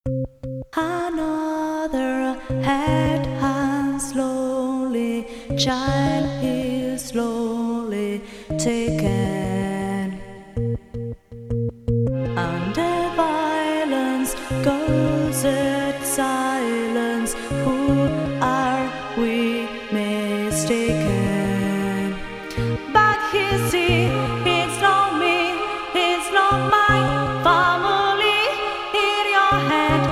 Another head hangs slowly, child is slowly taken. Under violence goes its silence. Who are we mistaken? But he see, it's not me, it's not my family. In your head,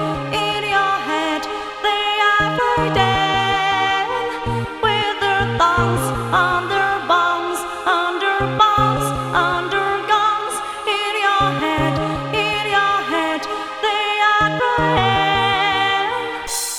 they are hidden with their thoughts under bombs, under bombs, under guns. In your head, they are hidden.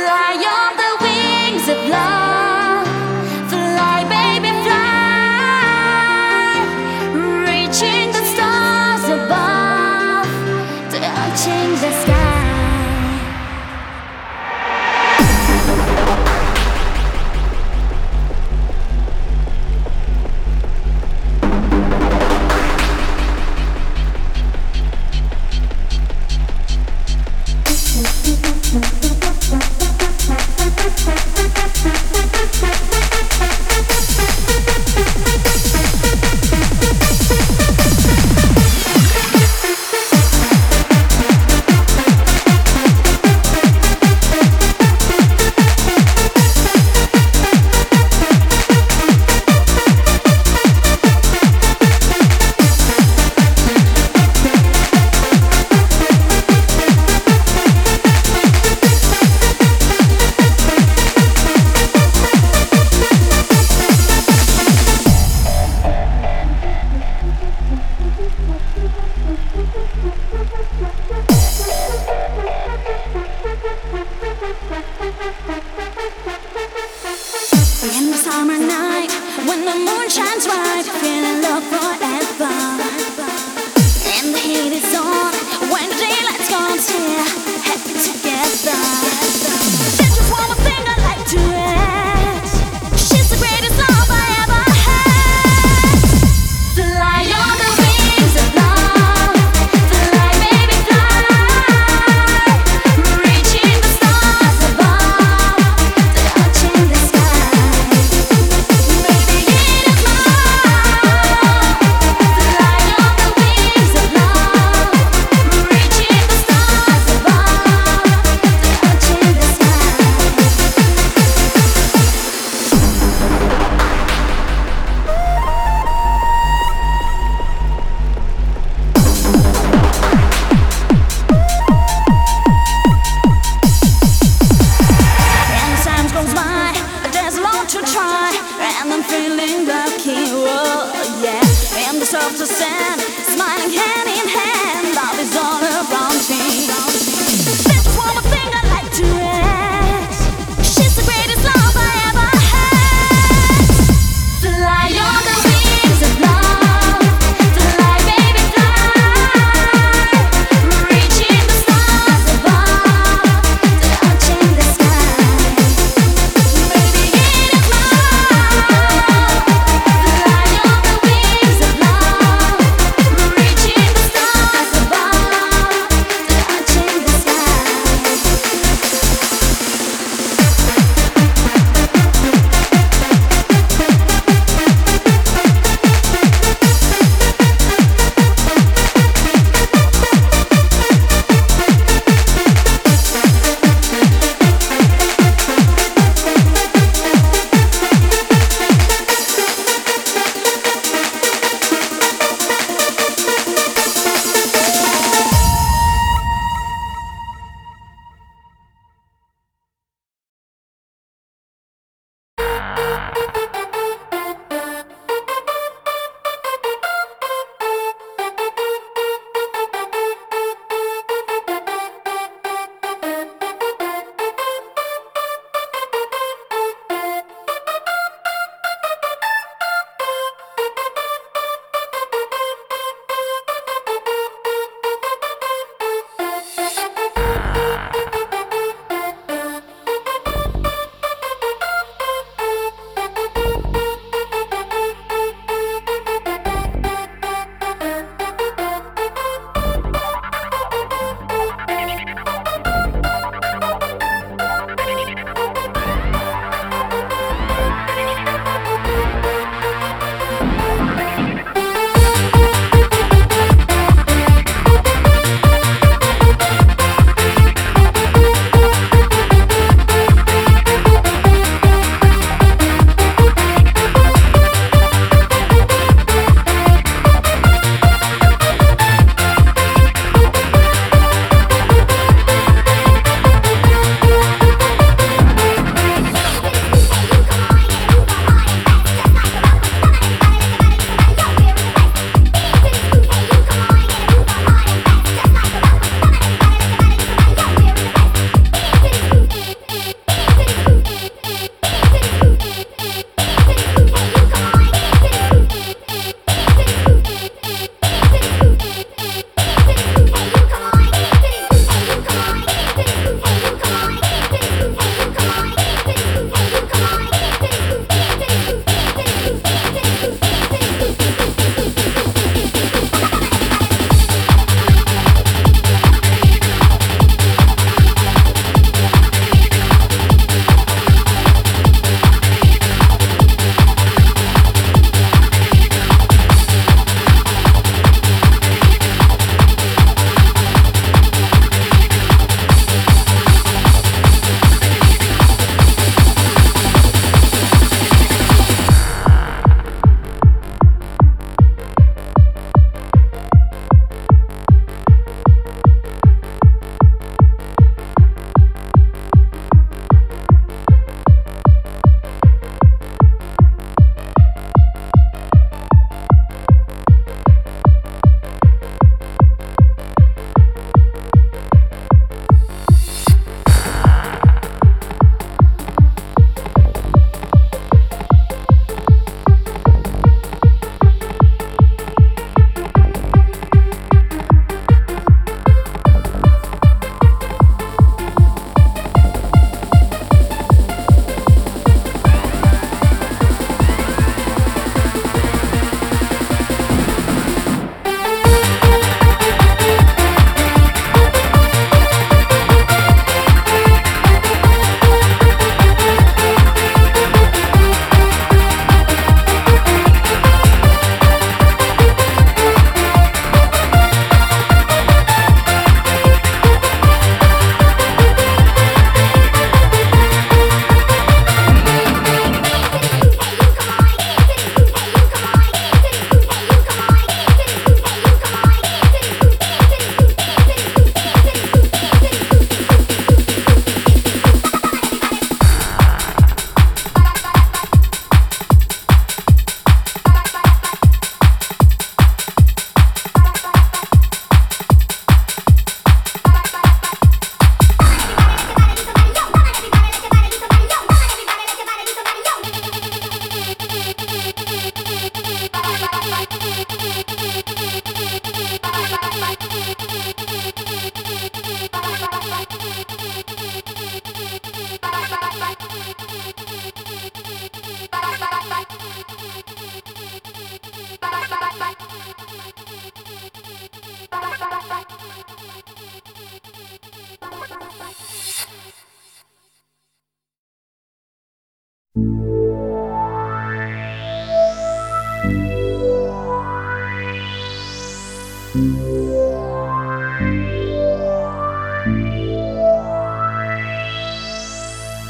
Fly on the wings of love. Fly, baby, fly. Reaching the stars above, touching the sky. In the summer night, when the moon shines bright, feeling love forever. And the heat is on, when the daylight's gone, still happy together. There's just one more thing I'd like to add. She's the greatest love I ever had. Fly on the wings of love. Fly, baby, fly. Reaching the stars above, touching the sky. Maybe it is love. Fly on the wings of love. Reaching the stars above, touching the sky. And time goes by, there's a lot to try, and I'm feeling lucky, oh yeah. In the soft sand, smiling hand in hand, love is all around me. There's just one more thing I'd like to add. She's the greatest love I ever had. Fly on the wings of love. Fly, baby, fly. Reaching the stars above, touching the sky. Maybe it is love. Fly on the wings of love. Reaching the stars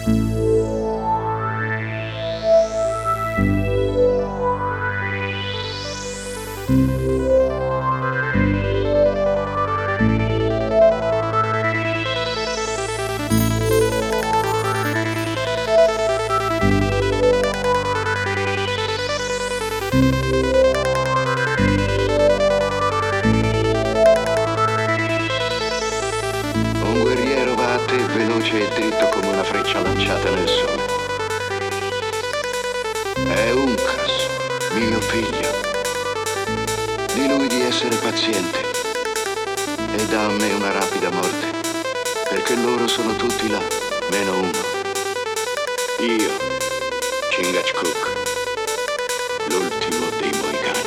Un guerriero va a te veloce e dritto come una freccia lanciata nel sole. È Uncas, mio figlio. Di lui di essere paziente e dà a me una rapida morte, perché loro sono tutti là, meno uno. Io, Chingachgook, l'ultimo dei Moicani.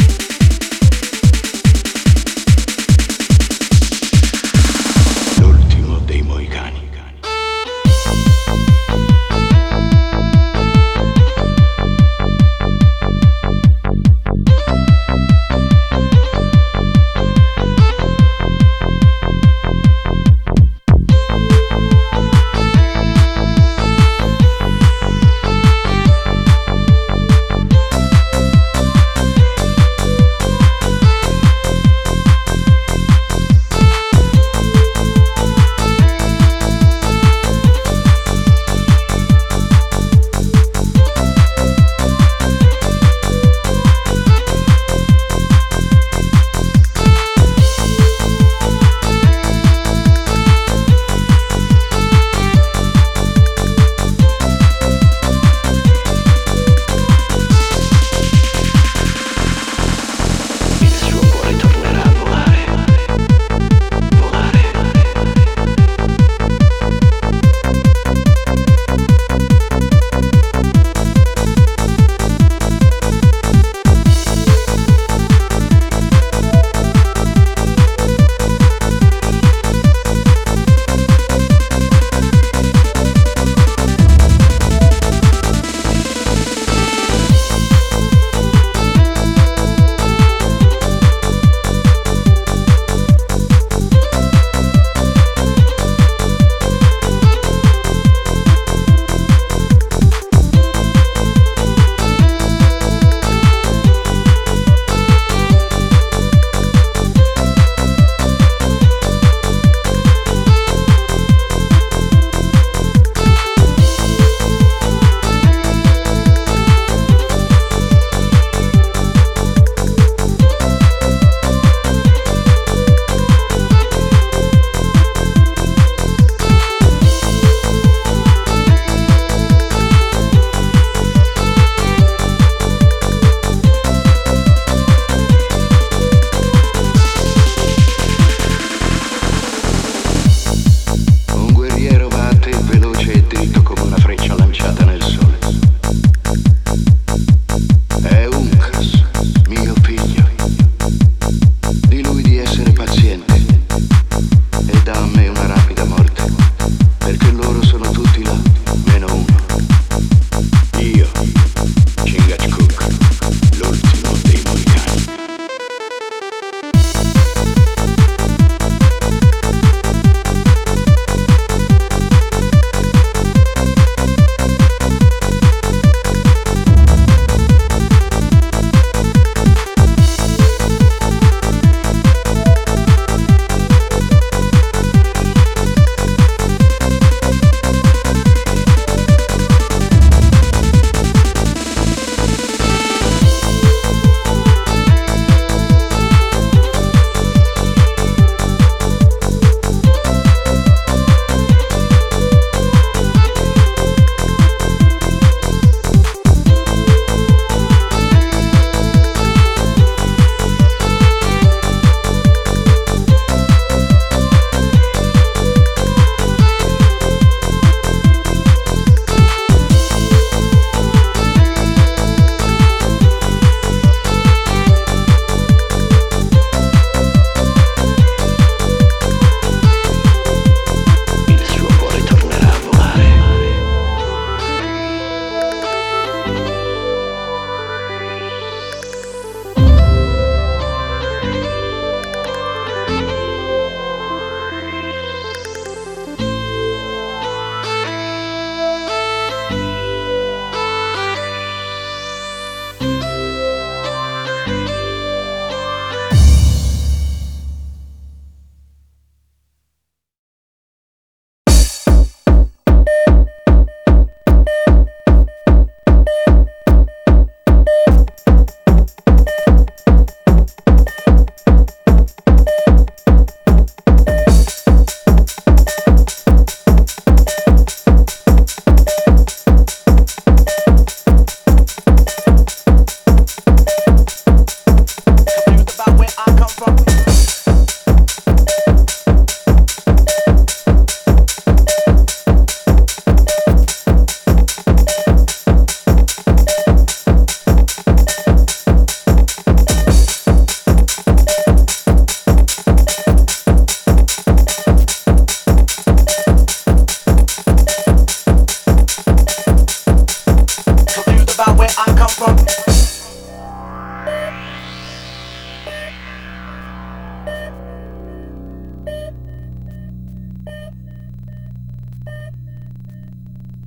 L'ultimo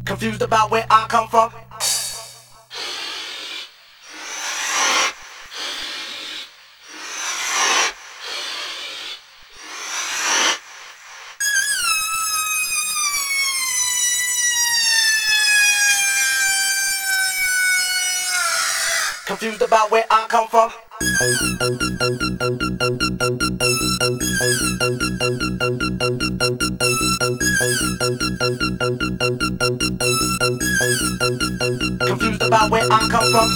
Confused about where I come from. Confused about where I come from. Confused about where I come from.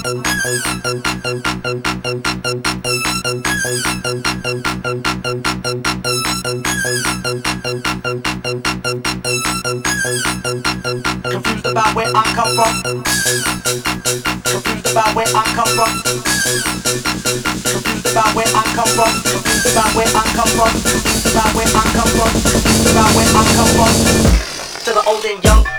Confused about where I come from. Confused about where I come from. Confused about where I come from. Confused about where I come from. Confused about where I come from. Confused about where I come from. To the old and young.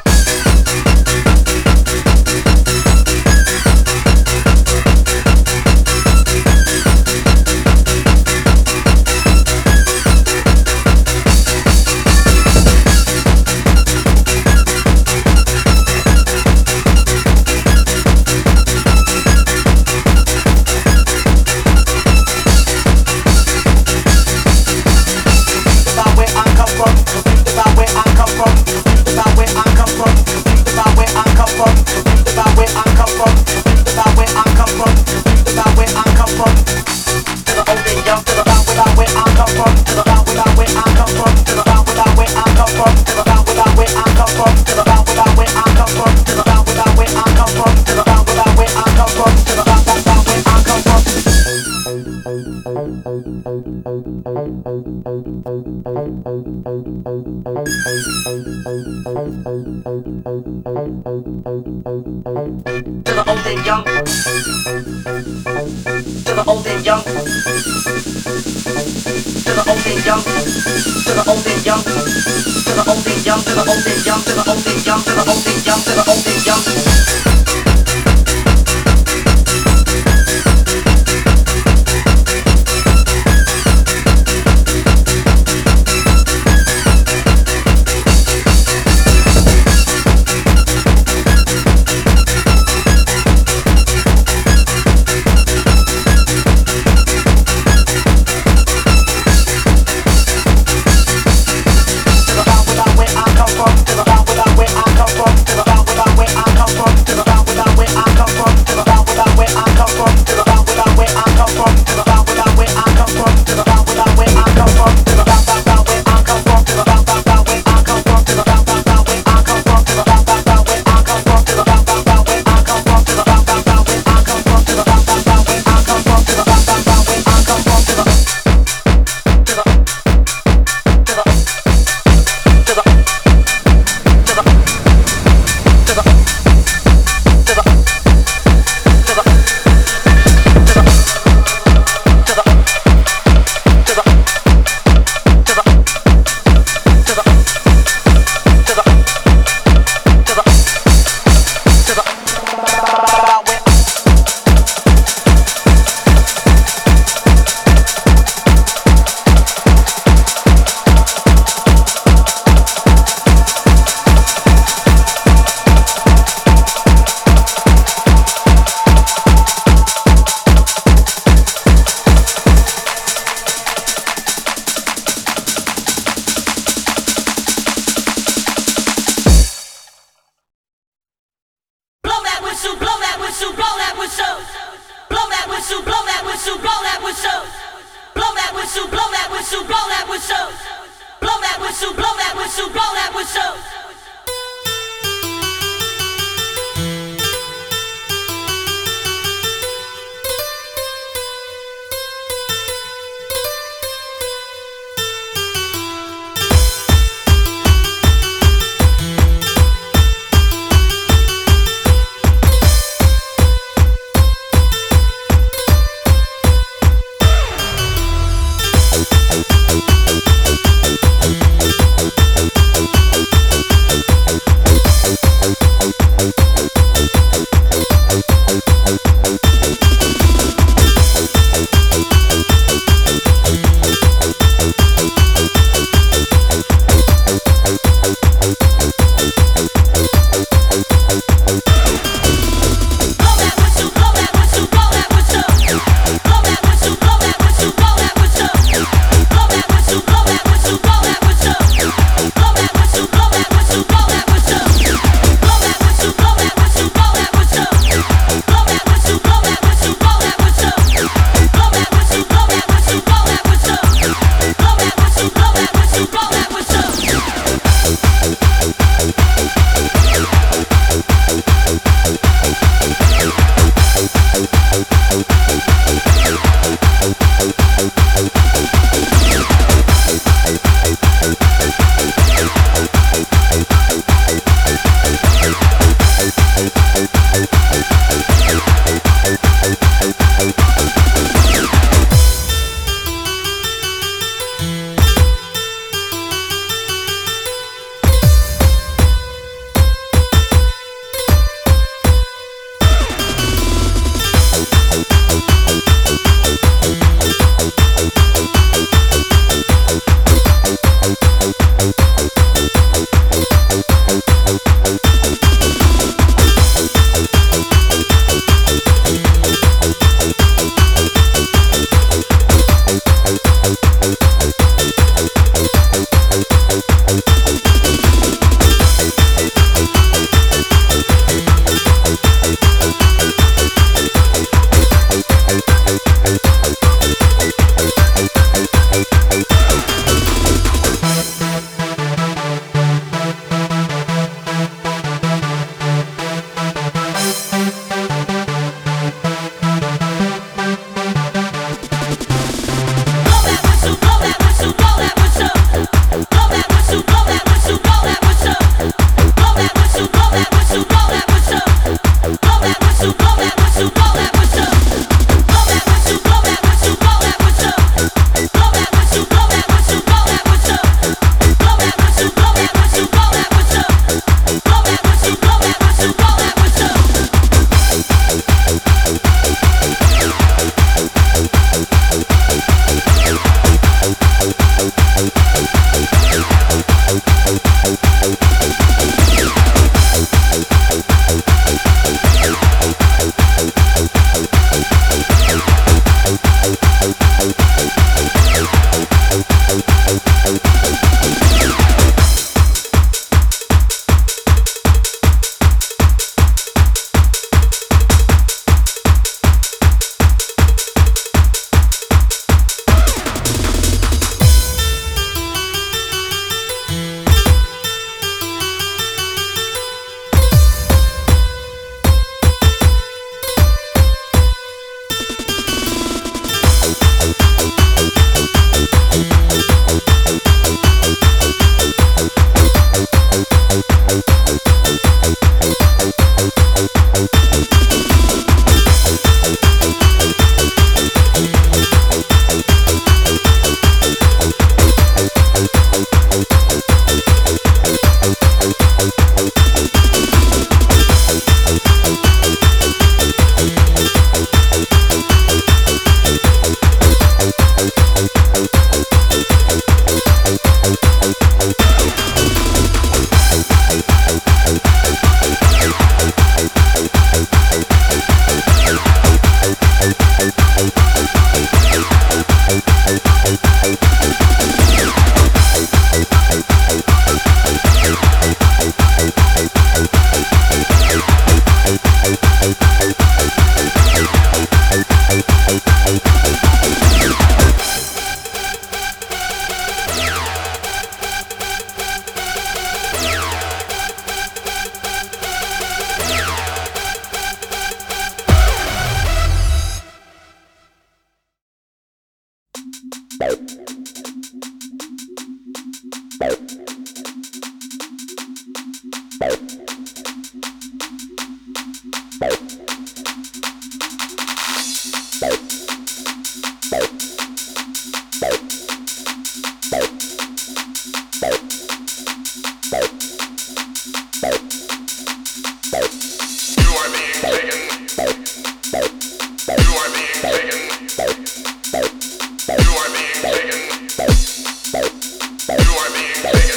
You are being taken.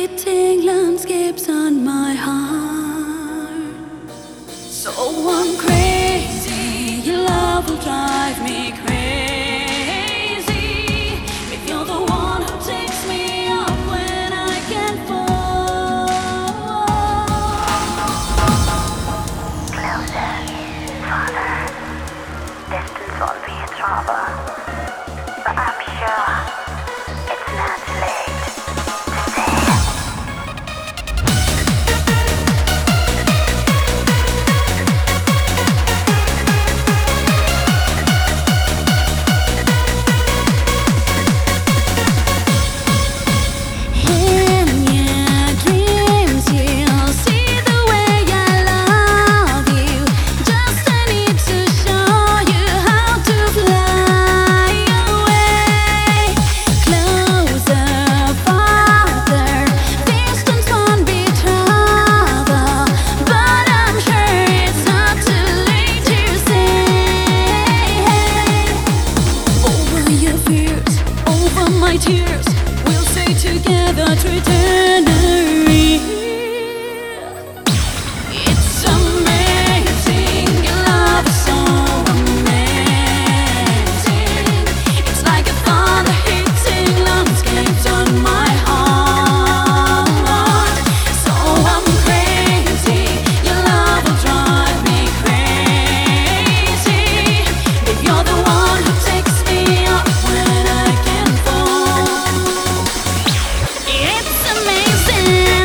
hitting landscapes on my heart. So I'm crazy, your love will drive me crazy. If you're the one who takes me up when I can't fall. Closer, farther. Distance won't be a trouble, but I'm sure it's not late to say. In your dreams, you'll see the way I love you. Just I need to show you how to fly away. Closer, farther, distance won't be trouble, but I'm sure it's not too late to say. Over your fears, over my tears, we'll stay together to eternity. It's amazing, your love is so amazing. It's like a thunder hitting landscapes on my heart. So I'm crazy, your love will drive me crazy. If you're the one who takes me up when I can fall. It's amazing.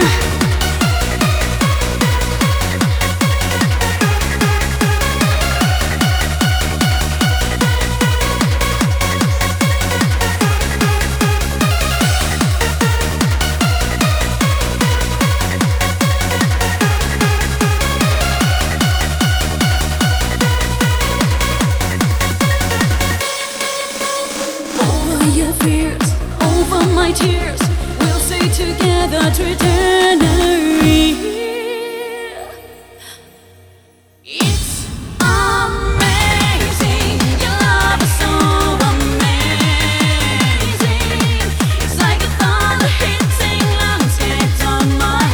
Over your fears, over my tears, we'll stay together to eternity. It's amazing, your love is so amazing. It's like a thunder hitting landscapes on my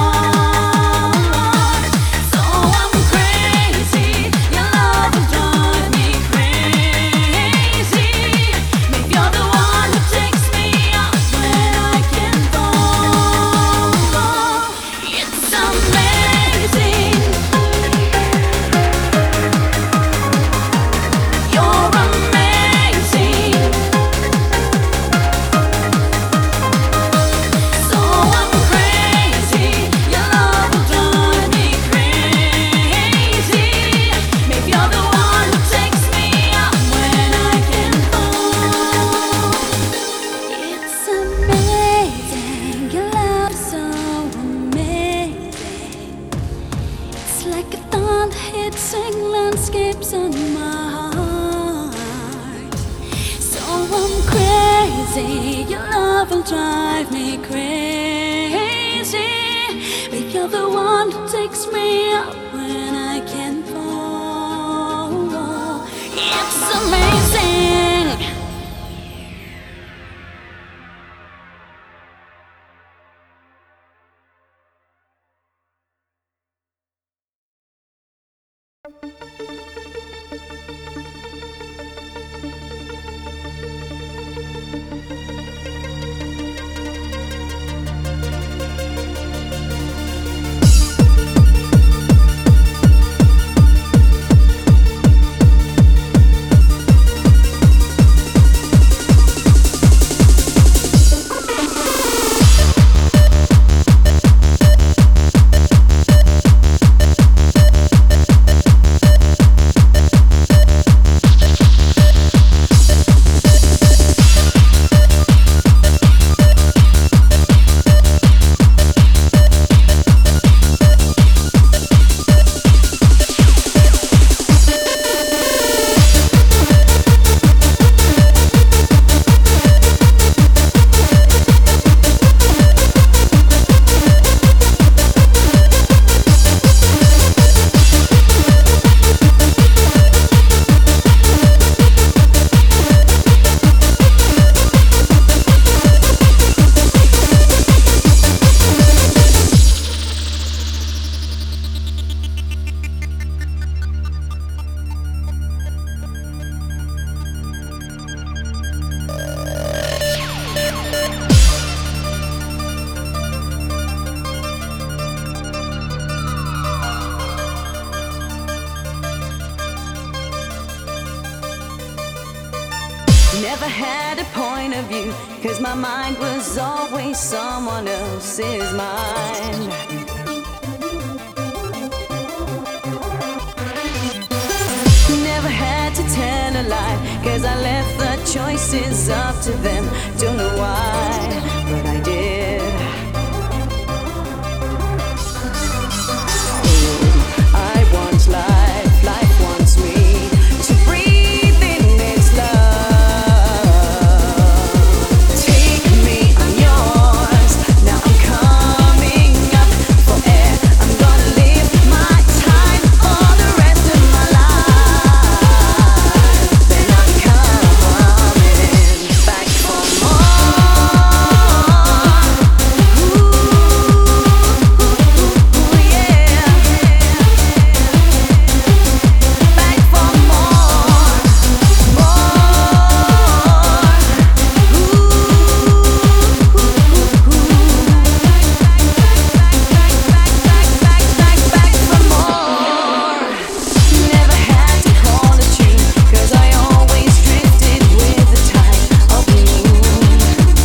heart. So I'm crazy, your love will drive me crazy. Maybe you're the one who takes me up when I can fall. It's amazing. You're amazing. So I'm crazy, your love will drive me crazy. Maybe you're the one who takes me up when I can fall. It's amazing, your love's so amazing. It's like a thunder hitting landscapes on my heart. So I'm crazy, your love will drive me crazy. But you're the one who takes me up when I can fall. It's amazing. Never had a point of view, 'cause my mind was always someone else's mind. Never had to tell a lie, 'cause I left the choices up to them. Don't know why, but I did. I want life, life wants me to breathe in its love. Take me, I'm yours, now I'm coming up for air. I'm gonna live my time for the rest of my life. Then I'm coming back for more. Ooh, yeah. Back for more, back for more. Never had to call a tune, 'cause I always drifted with the tide of the moon.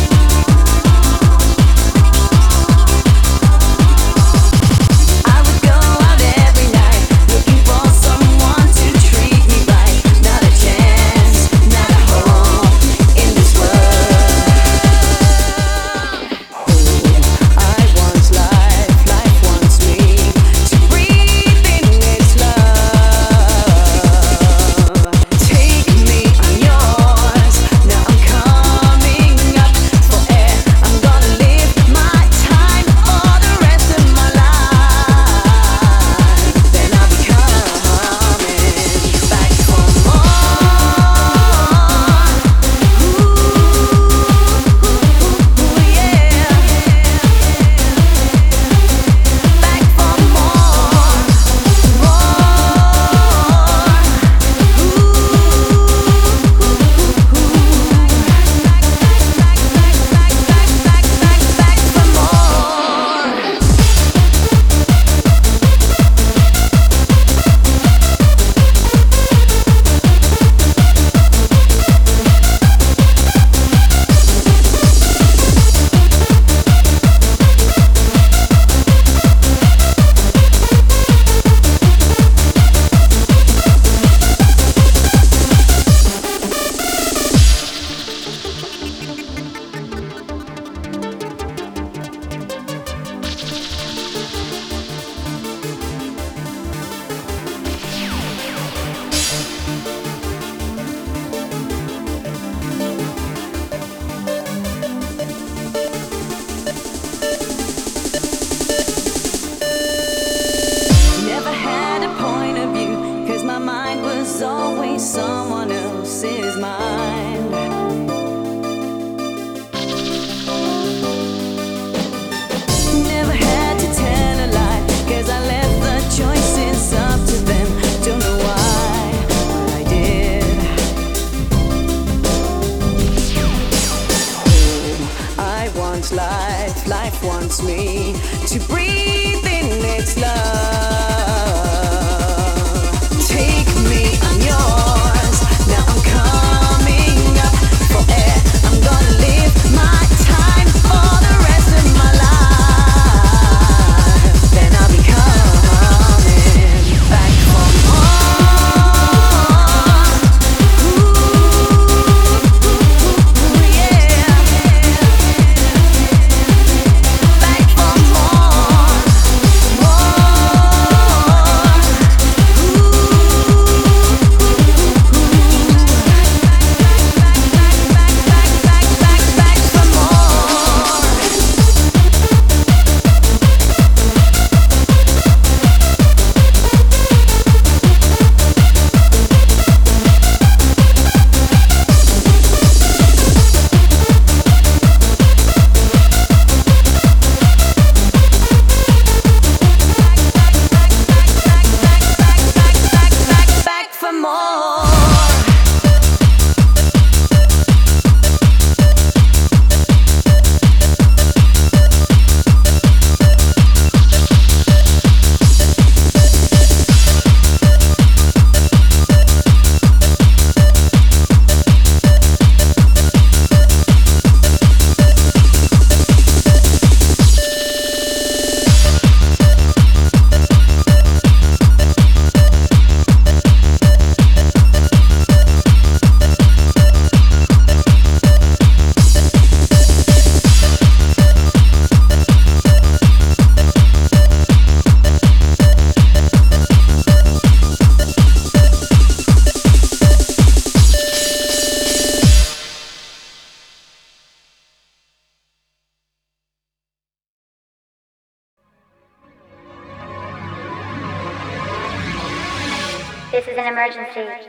I would go out every night, looking for someone to treat me right. Not a chance, not a hope in this world. I want life, life wants me to breathe in its love. Take me, I'm yours, now I'm coming up for air. I'm gonna live my time for the rest of my life. Then I'll be coming back for more. Ooh, yeah. Back for more, back for more. Never had a point of view, 'cause my mind was always someone else's mind. Never had to tell a lie, 'cause I left the choices up to them. Don't know why, but I did. I want life, life wants me to breathe in its love. Take me, I'm yours, now I'm coming up for air. I'm gonna live my time for the rest of my life. Then I'll be coming back for more. Ooh, yeah. Back for more. This is an emergency.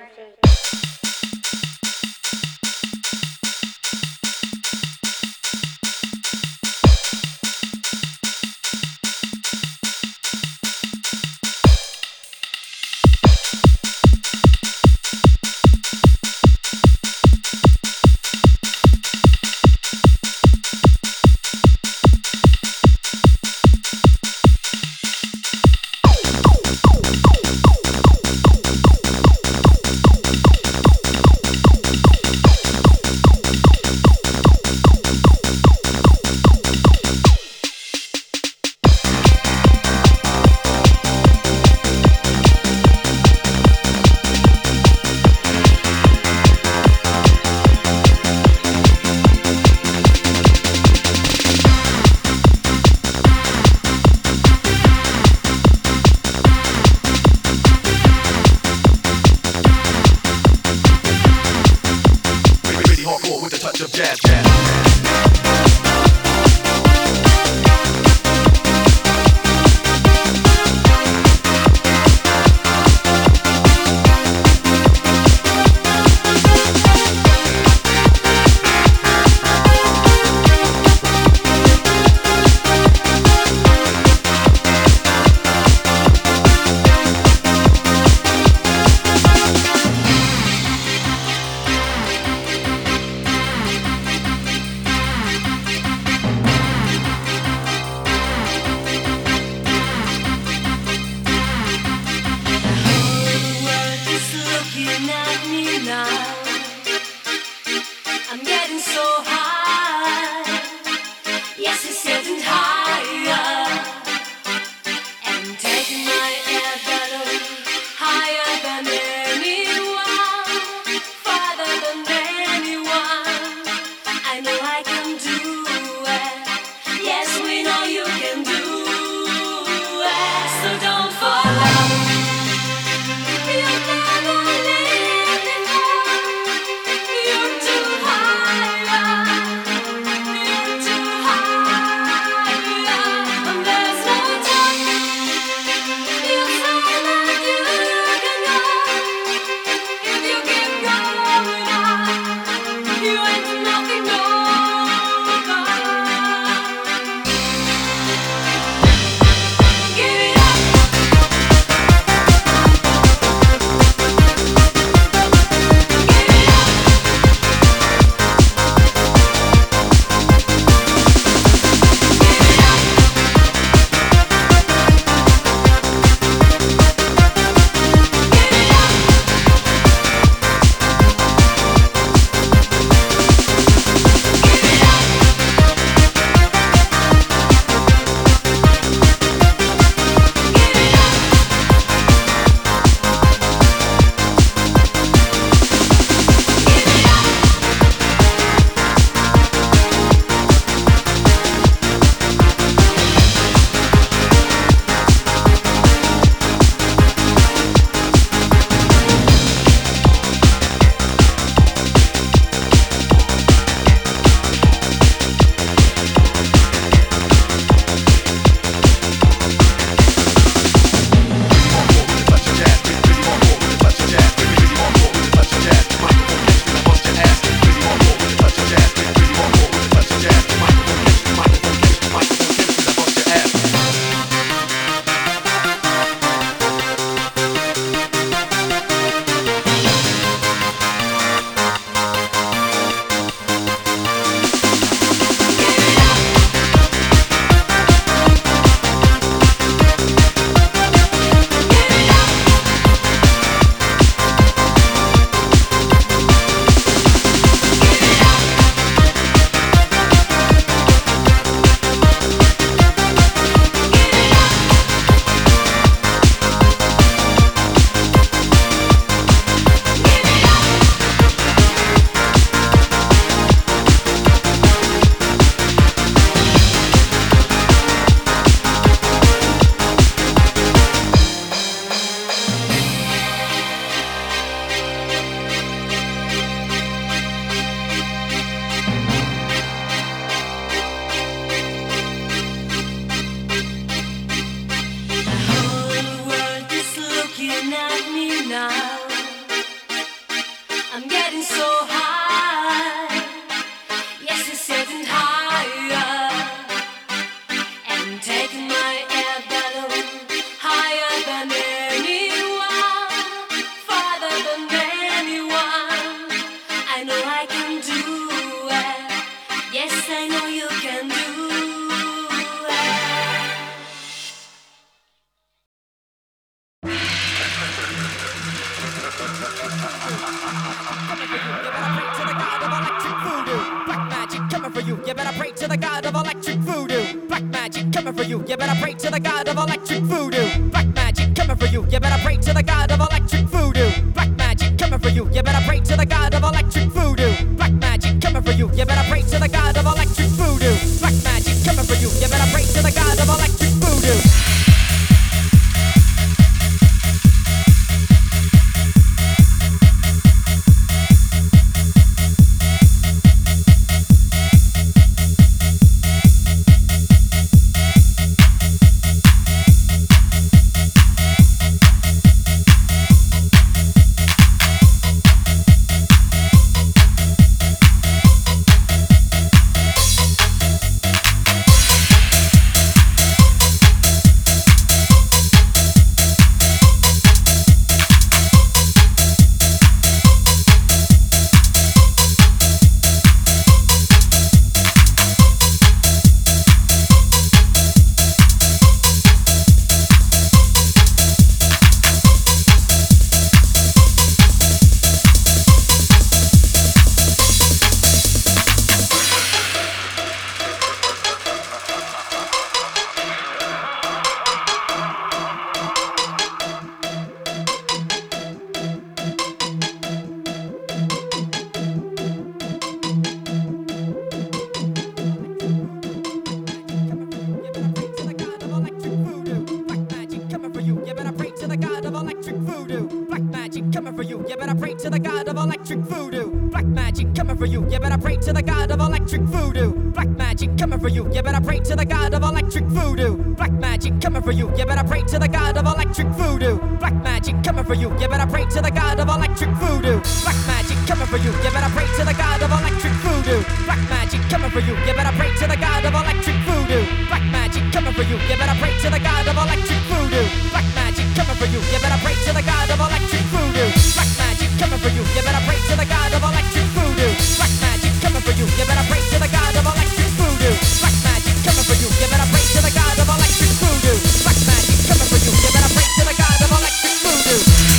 You better pray to the god of electric voodoo. Black magic coming for you. You better pray to the god of electric voodoo. Black magic coming for you. You better pray to the god of electric voodoo. Black magic coming for you. You better pray to the god of electric voodoo. Black magic coming for you. You better pray to the god of electric voodoo. Black magic coming for you. You better pray to the god of electric voodoo. To the god of electric voodoo. Black magic coming for you. You better pray to the god of electric voodoo. Black magic coming for you. You better pray to the god of electric voodoo. Black magic coming for you. You better pray to the god of electric voodoo. Black magic coming for you. You better pray to the god of electric voodoo. Black magic coming for you. You better pray to the god of electric voodoo. Black magic coming for you. You better pray to the god of electric voodoo. Black magic coming for you. You better pray to the god of electric voodoo. Black magic coming for you. You better pray to the god of electric voodoo. Black magic coming for you. You better pray to the god of electric voodoo. Black magic coming for you. You better pray to the god of electric voodoo. Black magic coming for you. You better pray to the god of electric voodoo. Black magic coming for you. You better pray to the god of electric voodoo.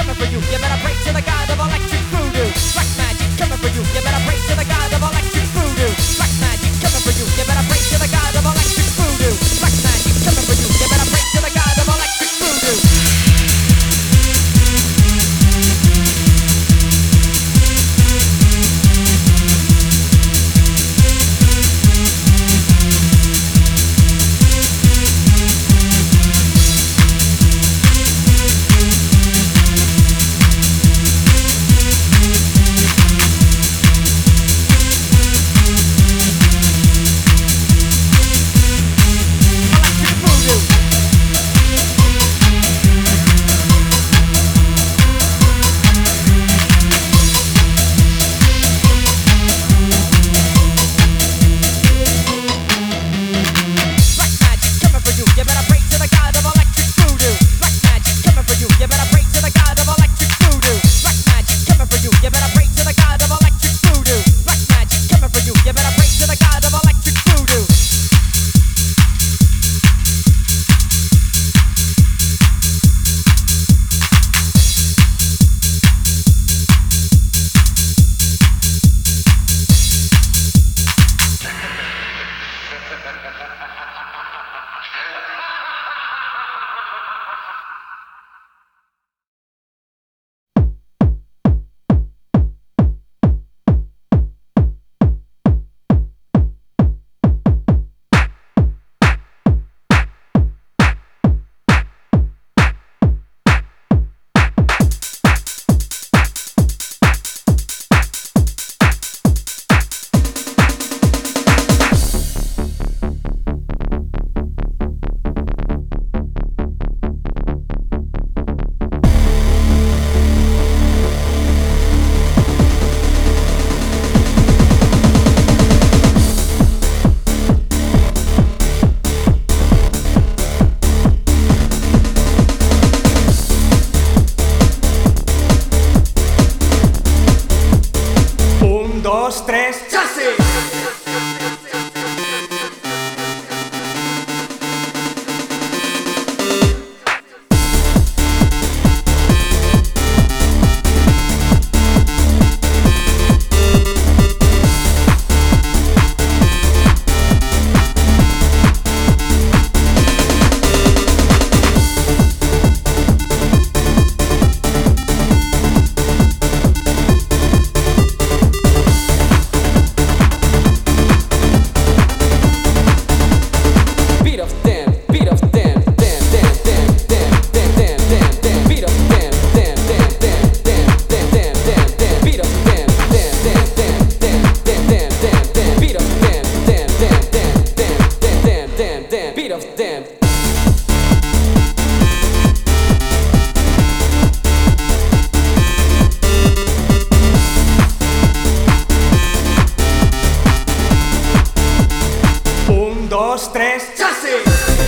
You better pray to the god of electric voodoo. dos, tres, ¡chase!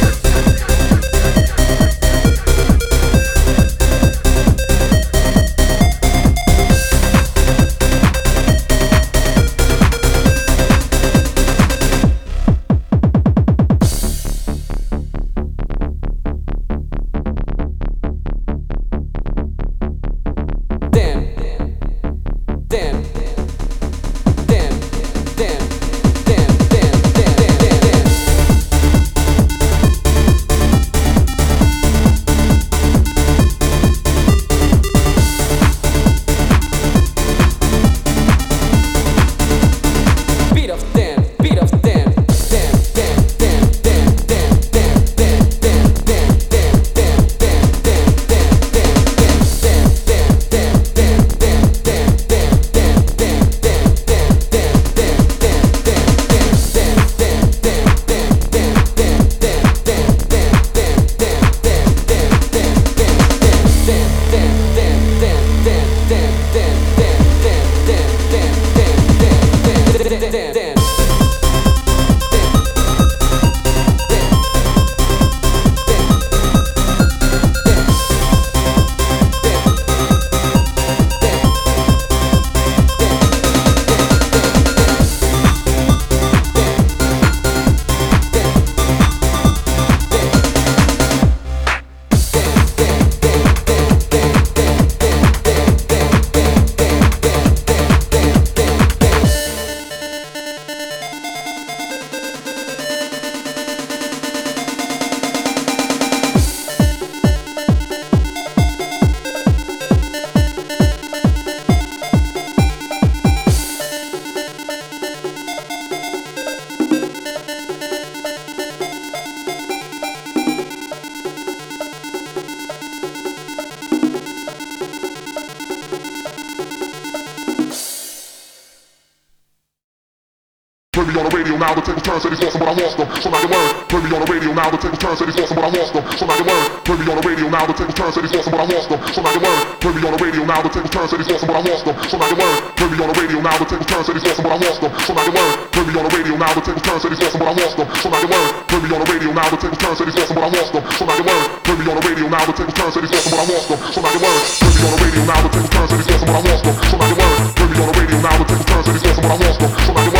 Play me on the radio now, the tables turn, said he's lost, but I lost them. So now you learn. Play me on the radio now, the tables turn, said he's lost, but I lost them. So now you learn. Play me on the radio now, the tables turn, said he's lost, but I lost them. So now you learn. Play me on the radio now, the tables turn, said he's lost, but I lost them. So now you learn. Play me on the radio now, the tables turn, said he's lost, but I lost them. So now you learn. Play me on the radio now, the tables turn, said he's lost, but I lost them. So now you learn. Play me on the radio now, the tables turn, said he's lost, but I lost them. So now you learn. Play me on the radio now, the tables turn, said he's lost, but I lost them. So now you learn. Play me on the radio now, the tables turn, said he's lost, but I lost them. So now you learn. Play me on the radio now, the tables turn, said he's lost, but I lost them. So now you